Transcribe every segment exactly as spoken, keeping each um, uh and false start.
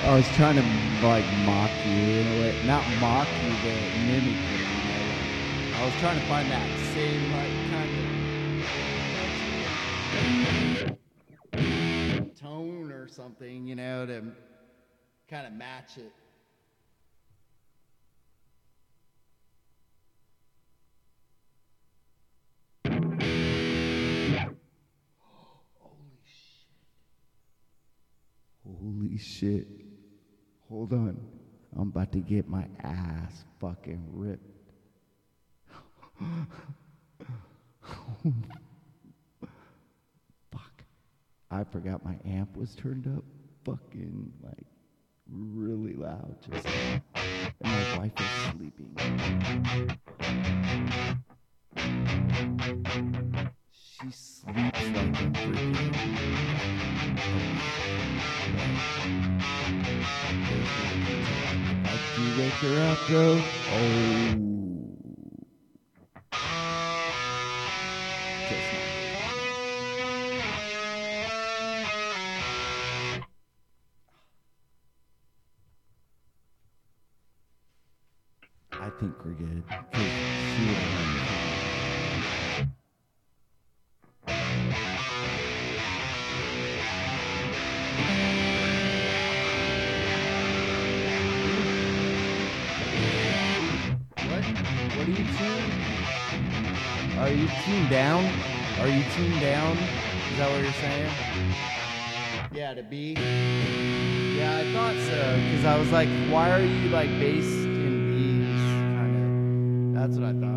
I was trying to like mock you in a way, not mock you, but mimic you. You know, like, I was trying to find that same like kind of tone or something, you know, to kind of match it. Holy shit. Hold on. I'm about to get my ass fucking ripped. Fuck. I forgot my amp was turned up fucking like really loud just now. And my wife is sleeping. She sleeps like a freaking if you wake her up, bro. Oh. Just not. I think we're good. She would have What are you tuned? Are you tuned down? Are you tuned down? Is that what you're saying? Yeah, to B. Yeah, I thought so. Because I was like, why are you like based in B's? Kind of. That's what I thought.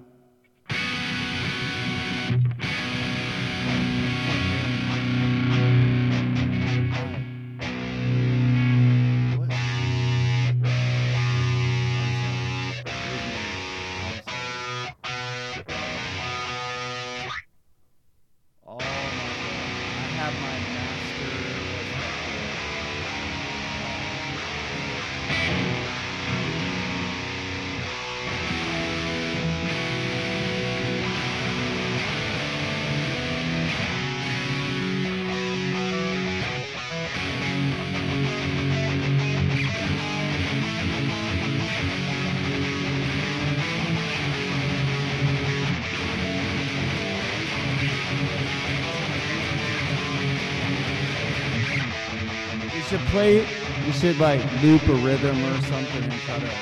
Should play it. You should like loop a rhythm or something and try to.